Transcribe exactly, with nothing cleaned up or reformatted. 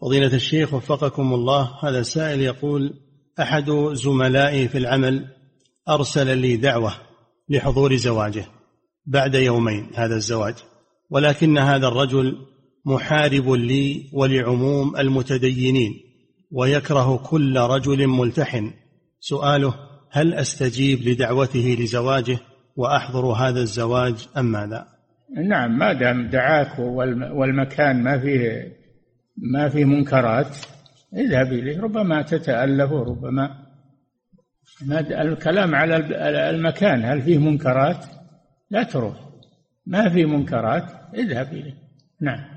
فضيلة الشيخ وفقكم الله، هذا سائل يقول: أحد زملائي في العمل أرسل لي دعوة لحضور زواجه بعد يومين هذا الزواج، ولكن هذا الرجل محارب لي ولعموم المتدينين ويكره كل رجل ملتحن. سؤاله: هل أستجيب لدعوته لزواجه وأحضر هذا الزواج أم ماذا؟ نعم، ما دام دعاك والمكان ما فيه ما فيه منكرات اذهب إليه، ربما تتألف وربما ما الكلام على المكان، هل فيه منكرات؟ لا تروح، ما فيه منكرات اذهب إليه. نعم.